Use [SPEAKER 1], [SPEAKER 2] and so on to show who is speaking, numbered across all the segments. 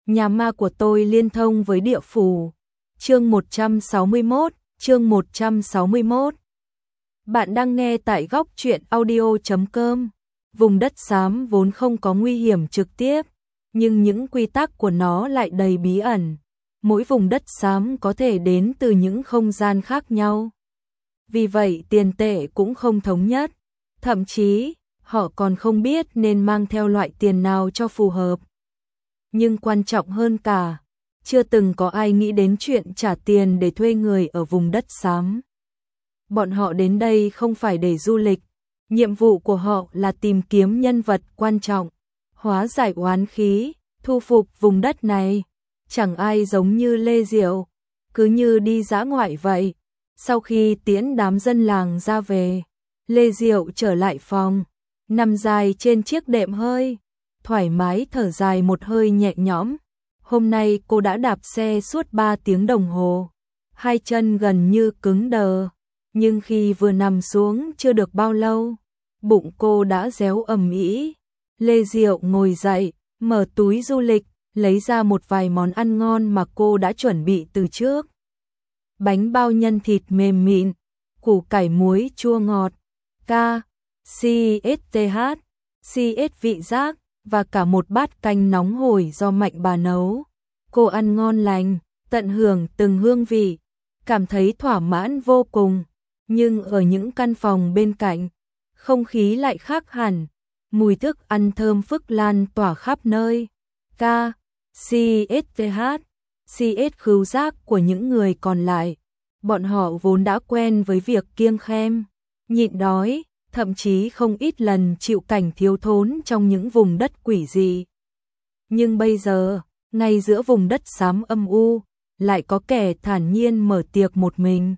[SPEAKER 1] Nhà ma của tôi liên thông với địa phủ. Chương 161. Bạn đang nghe tại góc truyện audio.com. Vùng đất xám vốn không có nguy hiểm trực tiếp, nhưng những quy tắc của nó lại đầy bí ẩn. Mỗi vùng đất xám có thể đến từ những không gian khác nhau. Vì vậy tiền tệ cũng không thống nhất. Thậm chí, họ còn không biết nên mang theo loại tiền nào cho phù hợp. Nhưng quan trọng hơn cả, chưa từng có ai nghĩ đến chuyện trả tiền để thuê người ở vùng đất xám. Bọn họ đến đây không phải để du lịch, nhiệm vụ của họ là tìm kiếm nhân vật quan trọng, hóa giải oán khí, thu phục vùng đất này. Chẳng ai giống như Lê Diệu, cứ như đi dã ngoại vậy. Sau khi tiễn đám dân làng ra về, Lê Diệu trở lại phòng, nằm dài trên chiếc đệm hơi, thoải mái thở dài một hơi nhẹ nhõm. Hôm nay cô đã đạp xe suốt 3 tiếng đồng hồ, hai chân gần như cứng đờ, nhưng khi vừa nằm xuống chưa được bao lâu, bụng cô đã réo ầm ĩ. Lê Diệu ngồi dậy, mở túi du lịch, lấy ra một vài món ăn ngon mà cô đã chuẩn bị từ trước. Bánh bao nhân thịt mềm mịn, củ cải muối chua ngọt, CSTH vị giác, và cả một bát canh nóng hổi do Mạnh bà nấu. Cô ăn ngon lành, tận hưởng từng hương vị, cảm thấy thỏa mãn vô cùng. Nhưng ở những căn phòng bên cạnh, không khí lại khác hẳn, mùi thức ăn thơm phức lan tỏa khắp nơi. CS khứu giác của những người còn lại. Bọn họ vốn đã quen với việc kiêng khem, nhịn đói, thậm chí không ít lần chịu cảnh thiếu thốn trong những vùng đất quỷ dị. Nhưng bây giờ, ngay giữa vùng đất xám âm u, lại có kẻ thản nhiên mở tiệc một mình.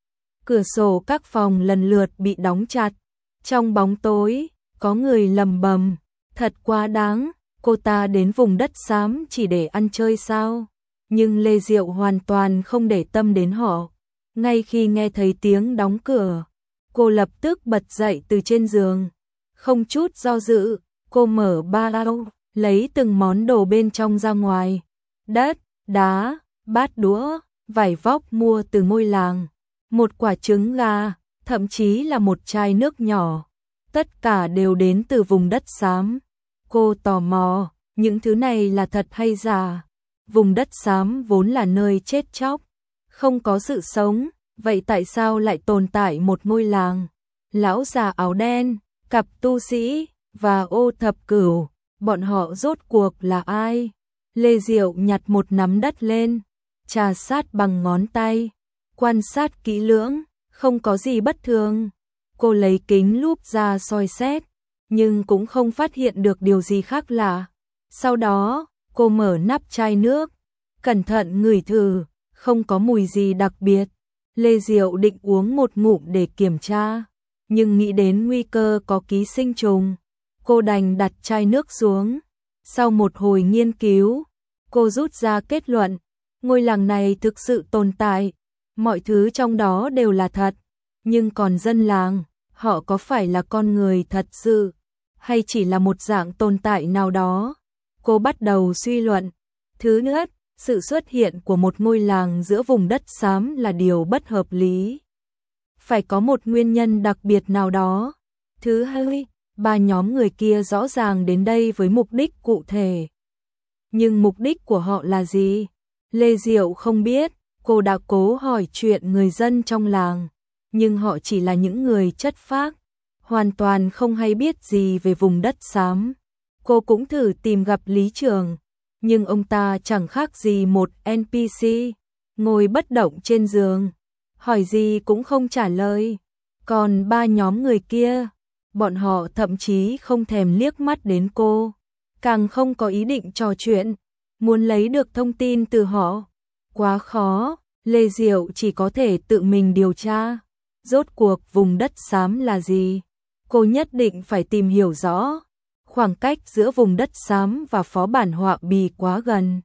[SPEAKER 1] Cửa sổ các phòng lần lượt bị đóng chặt. Trong bóng tối, có người lầm bầm, thật quá đáng, cô ta đến vùng đất xám chỉ để ăn chơi sao? Nhưng Lê Diệu hoàn toàn không để tâm đến họ. Ngay khi nghe thấy tiếng đóng cửa, cô lập tức bật dậy từ trên giường. Không chút do dự, cô mở ba lô, lấy từng món đồ bên trong ra ngoài. Đất, đá, bát đũa, vải vóc mua từ ngôi làng, một quả trứng gà, thậm chí là một chai nước nhỏ. Tất cả đều đến từ vùng đất xám. Cô tò mò, những thứ này là thật hay giả? Vùng đất xám vốn là nơi chết chóc, không có sự sống, vậy tại sao lại tồn tại một ngôi làng? Lão già áo đen, cặp tu sĩ và Ô Thập Cửu, bọn họ rốt cuộc là ai? Lê Diệu nhặt một nắm đất lên, trà sát bằng ngón tay, quan sát kỹ lưỡng, không có gì bất thường. Cô lấy kính lúp ra soi xét, nhưng cũng không phát hiện được điều gì khác lạ. Sau đó, cô mở nắp chai nước, cẩn thận ngửi thử, không có mùi gì đặc biệt. Lê Diệu định uống một ngụm để kiểm tra, nhưng nghĩ đến nguy cơ có ký sinh trùng, cô đành đặt chai nước xuống. Sau một hồi nghiên cứu, cô rút ra kết luận, ngôi làng này thực sự tồn tại, mọi thứ trong đó đều là thật. Nhưng còn dân làng, họ có phải là con người thật sự, hay chỉ là một dạng tồn tại nào đó? Cô bắt đầu suy luận. Thứ nhất, sự xuất hiện của một ngôi làng giữa vùng đất xám là điều bất hợp lý. Phải có một nguyên nhân đặc biệt nào đó. Thứ hai, ba nhóm người kia rõ ràng đến đây với mục đích cụ thể. Nhưng mục đích của họ là gì? Lê Diệu không biết, cô đã cố hỏi chuyện người dân trong làng, nhưng họ chỉ là những người chất phác, hoàn toàn không hay biết gì về vùng đất xám. Cô cũng thử tìm gặp lý trưởng, nhưng ông ta chẳng khác gì một NPC, ngồi bất động trên giường, hỏi gì cũng không trả lời. Còn ba nhóm người kia, bọn họ thậm chí không thèm liếc mắt đến cô, càng không có ý định trò chuyện, muốn lấy được thông tin từ họ. Quá khó, Lê Diệu chỉ có thể tự mình điều tra. Rốt cuộc vùng đất xám là gì? Cô nhất định phải tìm hiểu rõ. Khoảng cách giữa vùng đất xám và phó bản Họa Bì quá gần.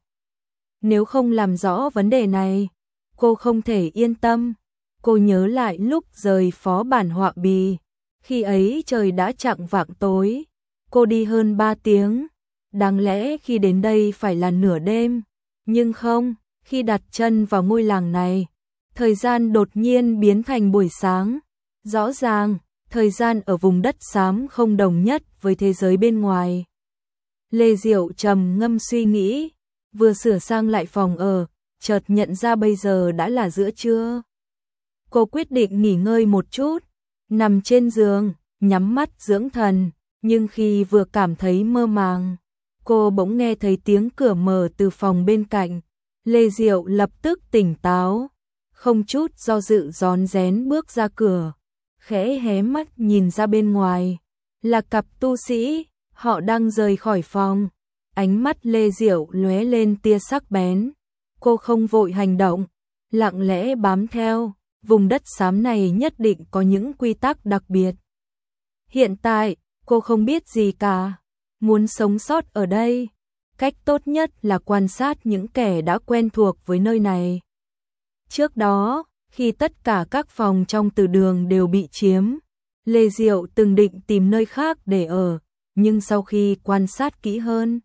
[SPEAKER 1] Nếu không làm rõ vấn đề này, cô không thể yên tâm. Cô nhớ lại lúc rời phó bản Họa Bì, khi ấy trời đã chạng vạng tối. Cô đi hơn 3 tiếng, đáng lẽ khi đến đây phải là nửa đêm, nhưng không, khi đặt chân vào ngôi làng này, thời gian đột nhiên biến thành buổi sáng. Rõ ràng, thời gian ở vùng đất xám không đồng nhất với thế giới bên ngoài. Lê Diệu trầm ngâm suy nghĩ, vừa sửa sang lại phòng ở, chợt nhận ra bây giờ đã là giữa trưa. Cô quyết định nghỉ ngơi một chút, nằm trên giường, nhắm mắt dưỡng thần, nhưng khi vừa cảm thấy mơ màng, cô bỗng nghe thấy tiếng cửa mở từ phòng bên cạnh. Lê Diệu lập tức tỉnh táo, không chút do dự rón rén bước ra cửa, khẽ hé mắt nhìn ra bên ngoài, là cặp tu sĩ, họ đang rời khỏi phòng. Ánh mắt Lê Diệu lóe lên tia sắc bén, cô không vội hành động, lặng lẽ bám theo, vùng đất xám này nhất định có những quy tắc đặc biệt. Hiện tại, cô không biết gì cả, muốn sống sót ở đây, cách tốt nhất là quan sát những kẻ đã quen thuộc với nơi này. Trước đó, khi tất cả các phòng trong từ đường đều bị chiếm, Lê Diệu từng định tìm nơi khác để ở, nhưng sau khi quan sát kỹ hơn,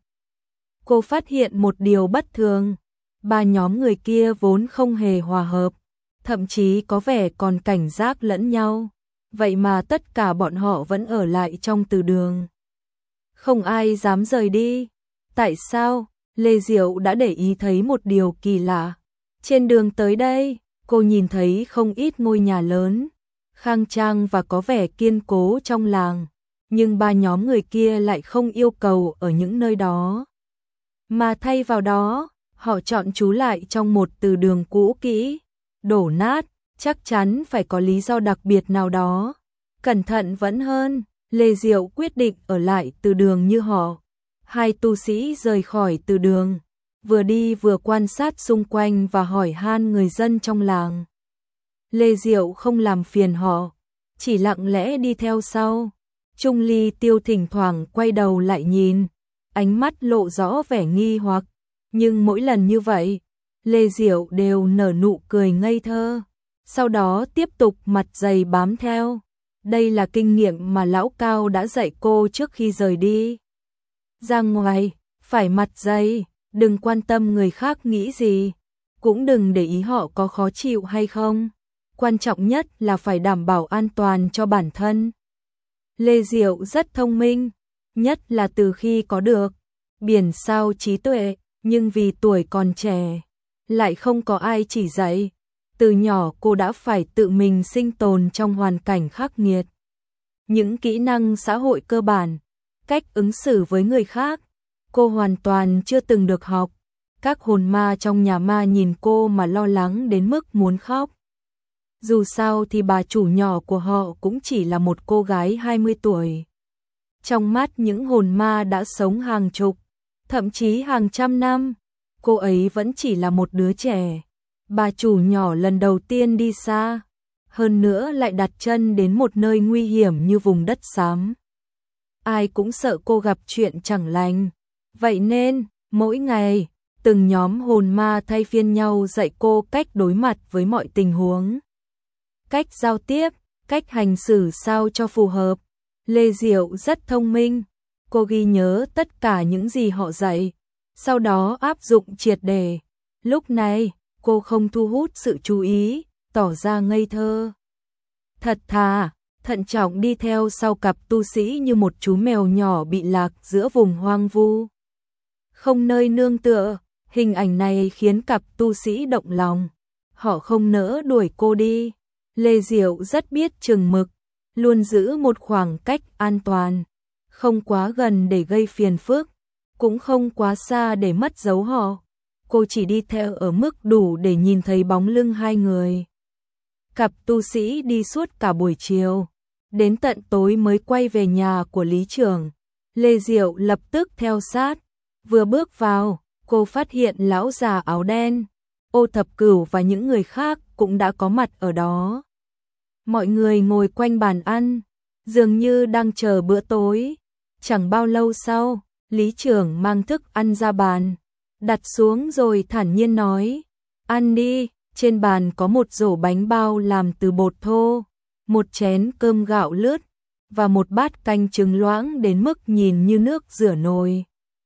[SPEAKER 1] cô phát hiện một điều bất thường. Ba nhóm người kia vốn không hề hòa hợp, thậm chí có vẻ còn cảnh giác lẫn nhau. Vậy mà tất cả bọn họ vẫn ở lại trong từ đường. Không ai dám rời đi. Tại sao? Lê Diệu đã để ý thấy một điều kỳ lạ. Trên đường tới đây, cô nhìn thấy không ít ngôi nhà lớn, khang trang và có vẻ kiên cố trong làng. Nhưng ba nhóm người kia lại không yêu cầu ở những nơi đó. Mà thay vào đó, họ chọn trú lại trong một từ đường cũ kỹ, đổ nát, chắc chắn phải có lý do đặc biệt nào đó. Cẩn thận vẫn hơn, Lê Diệu quyết định ở lại từ đường như họ. Hai tu sĩ rời khỏi từ đường, vừa đi vừa quan sát xung quanh và hỏi han người dân trong làng. Lê Diệu không làm phiền họ, chỉ lặng lẽ đi theo sau. Trung Ly Tiêu thỉnh thoảng quay đầu lại nhìn, ánh mắt lộ rõ vẻ nghi hoặc, nhưng mỗi lần như vậy, Lê Diệu đều nở nụ cười ngây thơ, sau đó tiếp tục mặt dày bám theo. Đây là kinh nghiệm mà lão Cao đã dạy cô trước khi rời đi. Ra ngoài, phải mặt dày, đừng quan tâm người khác nghĩ gì, cũng đừng để ý họ có khó chịu hay không. Quan trọng nhất là phải đảm bảo an toàn cho bản thân. Lê Diệu rất thông minh, nhất là từ khi có được biển sao trí tuệ, nhưng vì tuổi còn trẻ, lại không có ai chỉ dạy. Từ nhỏ cô đã phải tự mình sinh tồn trong hoàn cảnh khắc nghiệt. Những kỹ năng xã hội cơ bản, cách ứng xử với người khác, cô hoàn toàn chưa từng được học. Các hồn ma trong nhà ma nhìn cô mà lo lắng đến mức muốn khóc. Dù sao thì bà chủ nhỏ của họ cũng chỉ là một cô gái 20 tuổi. Trong mắt những hồn ma đã sống hàng chục, thậm chí hàng trăm năm, cô ấy vẫn chỉ là một đứa trẻ. Bà chủ nhỏ lần đầu tiên đi xa, hơn nữa lại đặt chân đến một nơi nguy hiểm như vùng đất xám. Ai cũng sợ cô gặp chuyện chẳng lành. Vậy nên, mỗi ngày, từng nhóm hồn ma thay phiên nhau dạy cô cách đối mặt với mọi tình huống. Cách giao tiếp, cách hành xử sao cho phù hợp. Lê Diệu rất thông minh, cô ghi nhớ tất cả những gì họ dạy, sau đó áp dụng triệt để. Lúc này, cô không thu hút sự chú ý, tỏ ra ngây thơ. Thật thà, thận trọng đi theo sau cặp tu sĩ như một chú mèo nhỏ bị lạc giữa vùng hoang vu. Không nơi nương tựa, hình ảnh này khiến cặp tu sĩ động lòng. Họ không nỡ đuổi cô đi. Lê Diệu rất biết chừng mực, luôn giữ một khoảng cách an toàn, không quá gần để gây phiền phức, cũng không quá xa để mất dấu họ. Cô chỉ đi theo ở mức đủ để nhìn thấy bóng lưng hai người. Cặp tu sĩ đi suốt cả buổi chiều, đến tận tối mới quay về nhà của lý trưởng. Lê Diệu lập tức theo sát, vừa bước vào, cô phát hiện lão già áo đen, Ô Thập Cửu và những người khác cũng đã có mặt ở đó. Mọi người ngồi quanh bàn ăn, dường như đang chờ bữa tối. Chẳng bao lâu sau, lý trưởng mang thức ăn ra bàn, đặt xuống rồi thản nhiên nói, ăn đi. Trên bàn có một rổ bánh bao làm từ bột thô, một chén cơm gạo lứt và một bát canh trứng loãng đến mức nhìn như nước rửa nồi.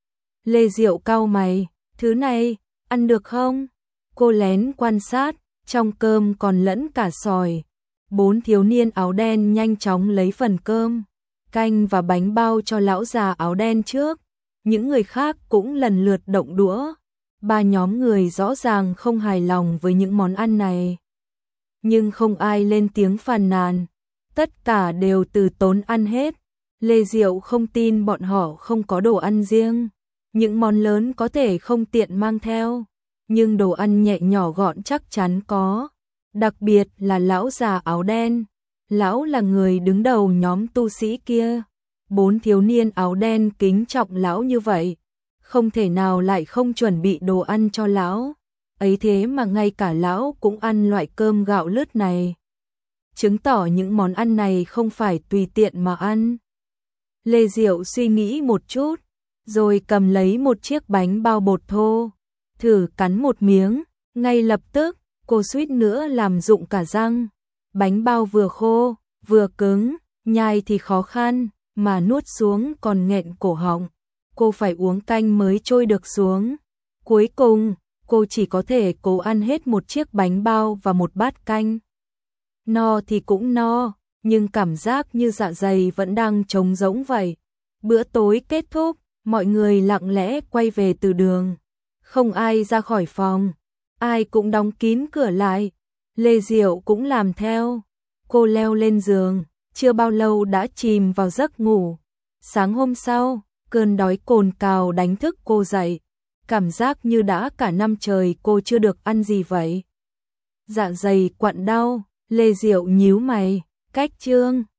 [SPEAKER 1] Lê Diệu cau mày, thứ này, ăn được không? Cô lén quan sát, trong cơm còn lẫn cả sỏi. 4 thiếu niên áo đen nhanh chóng lấy phần cơm, canh và bánh bao cho lão già áo đen trước. Những người khác cũng lần lượt động đũa. 3 nhóm người rõ ràng không hài lòng với những món ăn này. Nhưng không ai lên tiếng phàn nàn. Tất cả đều từ tốn ăn hết. Lê Diệu không tin bọn họ không có đồ ăn riêng. Những món lớn có thể không tiện mang theo, nhưng đồ ăn nhẹ nhỏ gọn chắc chắn có. Đặc biệt là lão già áo đen. Lão là người đứng đầu nhóm tu sĩ kia. 4 thiếu niên áo đen kính trọng lão như vậy, không thể nào lại không chuẩn bị đồ ăn cho lão. Ấy thế mà ngay cả lão cũng ăn loại cơm gạo lứt này, chứng tỏ những món ăn này không phải tùy tiện mà ăn. Lê Diệu suy nghĩ một chút, rồi cầm lấy một chiếc bánh bao bột thô, thử cắn một miếng, ngay lập tức, cô suýt nữa làm rụng cả răng. Bánh bao vừa khô, vừa cứng, nhai thì khó khăn, mà nuốt xuống còn nghẹn cổ họng. Cô phải uống canh mới trôi được xuống. Cuối cùng, cô chỉ có thể cố ăn hết một chiếc bánh bao và một bát canh. No thì cũng no, nhưng cảm giác như dạ dày vẫn đang trống rỗng vậy. Bữa tối kết thúc, mọi người lặng lẽ quay về từ đường. Không ai ra khỏi phòng, ai cũng đóng kín cửa lại. Lê Diệu cũng làm theo. Cô leo lên giường, chưa bao lâu đã chìm vào giấc ngủ. Sáng hôm sau, cơn đói cồn cào đánh thức cô dậy. Cảm giác như đã cả năm trời cô chưa được ăn gì vậy. Dạ dày quặn đau, Lê Diệu nhíu mày, cách chương.